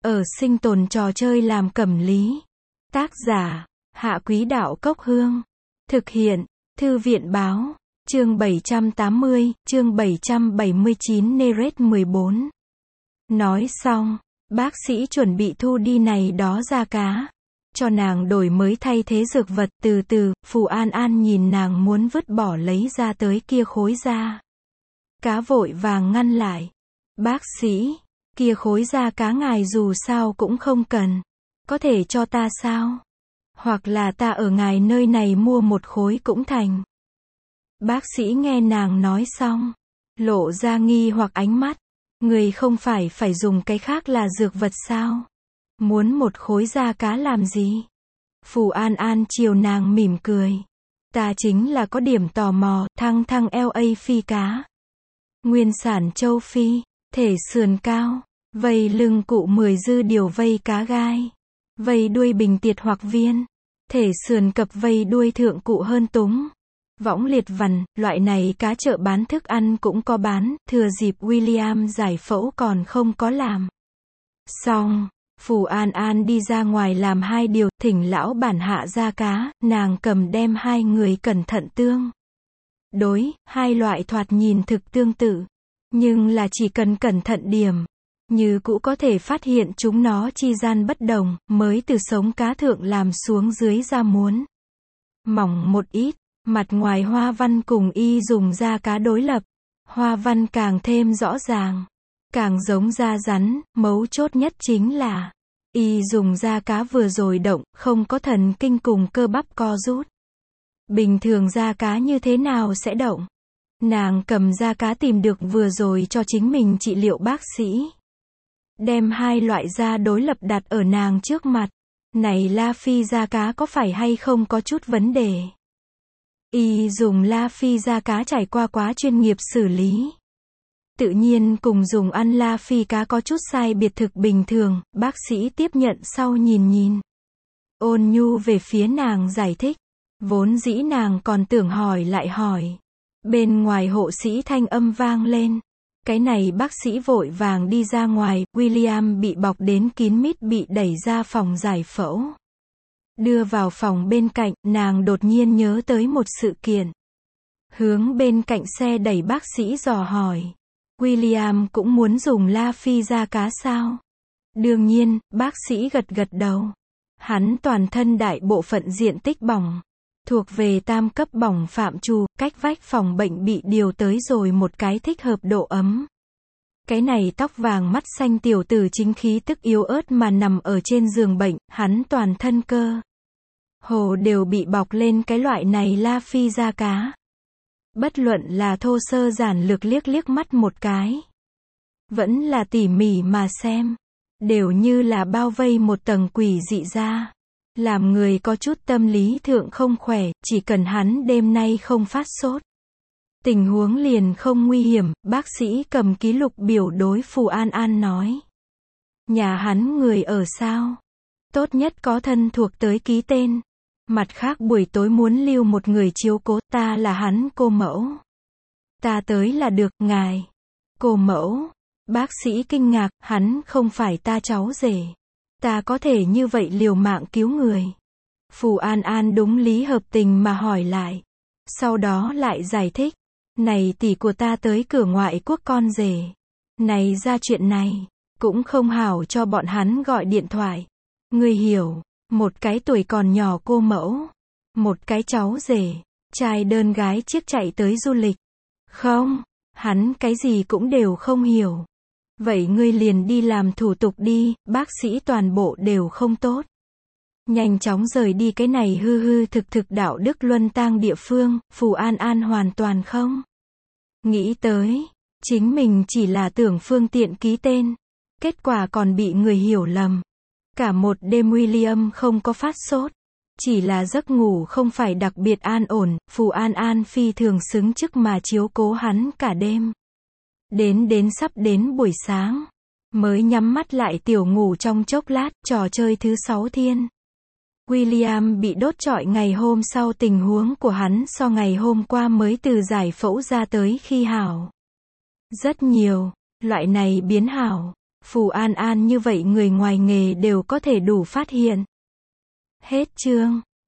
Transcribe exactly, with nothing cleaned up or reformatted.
ở sinh tồn trò chơi làm cẩm lý. Tác giả, Hạ Quý Đạo Cốc Hương. Thực hiện, Thư viện Báo. Chương bảy trăm tám mươi, chương bảy trăm bảy mươi chín Neret mười bốn. Nói xong, bác sĩ chuẩn bị thu đi này đó da cá, cho nàng đổi mới thay thế dược vật. Từ từ, Phù An An nhìn nàng muốn vứt bỏ lấy ra tới kia khối da cá vội vàng ngăn lại. Bác sĩ, kia khối da cá ngài dù sao cũng không cần. Có thể cho ta sao? Hoặc là ta ở ngài nơi này mua một khối cũng thành. Bác sĩ nghe nàng nói xong, lộ ra nghi hoặc ánh mắt. Người không phải phải dùng cái khác là dược vật sao? Muốn một khối da cá làm gì? Phù An An chiều nàng mỉm cười. Ta chính là có điểm tò mò. Thăng thăng lờ a phi cá, nguyên sản châu Phi, thể sườn cao, vây lưng cụ mười dư điều vây cá gai, vây đuôi bình tiệt hoặc viên, thể sườn cập vây đuôi thượng cụ hơn túng, võng liệt vằn. Loại này cá chợ bán thức ăn cũng có bán. Thừa dịp William giải phẫu còn không có làm xong, Phù An An đi ra ngoài làm hai điều. Thỉnh lão bản hạ da cá, nàng cầm đem hai người cẩn thận tương đối. Hai loại thoạt nhìn thực tương tự, nhưng là chỉ cần cẩn thận điểm, như cũ có thể phát hiện chúng nó chi gian bất đồng. Mới từ sống cá thượng làm xuống dưới da muốn mỏng một ít, mặt ngoài hoa văn cùng y dùng da cá đối lập, hoa văn càng thêm rõ ràng, càng giống da rắn. Mấu chốt nhất chính là y dùng da cá vừa rồi động, không có thần kinh cùng cơ bắp co rút. Bình thường da cá như thế nào sẽ động? Nàng cầm da cá tìm được vừa rồi cho chính mình trị liệu bác sĩ, đem hai loại da đối lập đặt ở nàng trước mặt. Này La Phi da cá có phải hay không có chút vấn đề? Y dùng La Phi da cá trải qua quá chuyên nghiệp xử lý, tự nhiên cùng dùng ăn La Phi cá có chút sai biệt thực bình thường. Bác sĩ tiếp nhận sau nhìn nhìn, ôn nhu về phía nàng giải thích. Vốn dĩ nàng còn tưởng hỏi lại hỏi, bên ngoài hộ sĩ thanh âm vang lên. Cái này bác sĩ vội vàng đi ra ngoài. William bị bọc đến kín mít bị đẩy ra phòng giải phẫu. Đưa vào phòng bên cạnh, nàng đột nhiên nhớ tới một sự kiện. Hướng bên cạnh xe đẩy bác sĩ dò hỏi, William cũng muốn dùng La Phi da cá sao? Đương nhiên, bác sĩ gật gật đầu. Hắn toàn thân đại bộ phận diện tích bỏng, thuộc về tam cấp bỏng phạm trù. Cách vách phòng bệnh bị điều tới rồi một cái thích hợp độ ấm. Cái này tóc vàng mắt xanh tiểu tử chính khí tức yếu ớt mà nằm ở trên giường bệnh. Hắn toàn thân cơ hồ đều bị bọc lên cái loại này La Phi da cá. Bất luận là thô sơ giản lược liếc liếc mắt một cái, vẫn là tỉ mỉ mà xem, đều như là bao vây một tầng quỷ dị da, làm người có chút tâm lý thượng không khỏe. Chỉ cần hắn đêm nay không phát sốt, tình huống liền không nguy hiểm. Bác sĩ cầm ký lục biểu đối Phù An An nói, nhà hắn người ở sao? Tốt nhất có thân thuộc tới ký tên. Mặt khác buổi tối muốn lưu một người chiếu cố. Ta là hắn cô mẫu. Ta tới là được. Ngài cô mẫu? Bác sĩ kinh ngạc. Hắn không phải ta cháu rể. Ta có thể như vậy liều mạng cứu người? Phù An An đúng lý hợp tình mà hỏi lại. Sau đó lại giải thích. Này tỷ của ta tới cửa ngoại quốc con rể. Này ra chuyện này, cũng không hảo cho bọn hắn gọi điện thoại. Ngươi hiểu, một cái tuổi còn nhỏ cô mẫu, một cái cháu rể, trai đơn gái chiếc chạy tới du lịch. Không, hắn cái gì cũng đều không hiểu. Vậy ngươi liền đi làm thủ tục đi. Bác sĩ toàn bộ đều không tốt. Nhanh chóng rời đi cái này hư hư thực thực đạo đức luân tang địa phương. Phù An An hoàn toàn không nghĩ tới, chính mình chỉ là tưởng phương tiện ký tên, kết quả còn bị người hiểu lầm. Cả một đêm William không có phát sốt, chỉ là giấc ngủ không phải đặc biệt an ổn. Phù An An phi thường xứng chức mà chiếu cố hắn cả đêm. Đến đến sắp đến buổi sáng, mới nhắm mắt lại tiểu ngủ trong chốc lát. Trò chơi thứ sáu thiên. William bị đốt trọi ngày hôm sau. Tình huống của hắn so ngày hôm qua mới từ giải phẫu ra tới khi hảo rất nhiều. Loại này biến hảo, Phù An An như vậy người ngoài nghề đều có thể đủ phát hiện. Hết chương.